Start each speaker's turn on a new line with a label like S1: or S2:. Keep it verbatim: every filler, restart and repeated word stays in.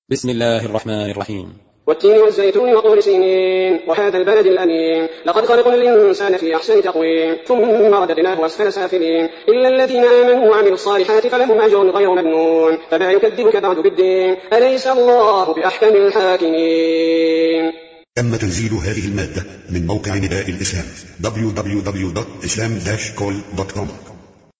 S1: بسم الله الرحمن الرحيم.
S2: والتين والزيتون وطور سينين وهذا البلد الأمين لقد خلقنا الإنسان في أحسن تقويم ثم رددناه أسفل سافلين إلا الذين آمنوا وعملوا الصالحات فلهم أجر غير ممنون فما يكذبك بعد بالدين أليس الله بأحكم الحاكمين.
S3: تم تنزيل هذه المادة من موقع نداء الإسلام دبليو دبليو دبليو دوت إسلام داش كول دوت كوم.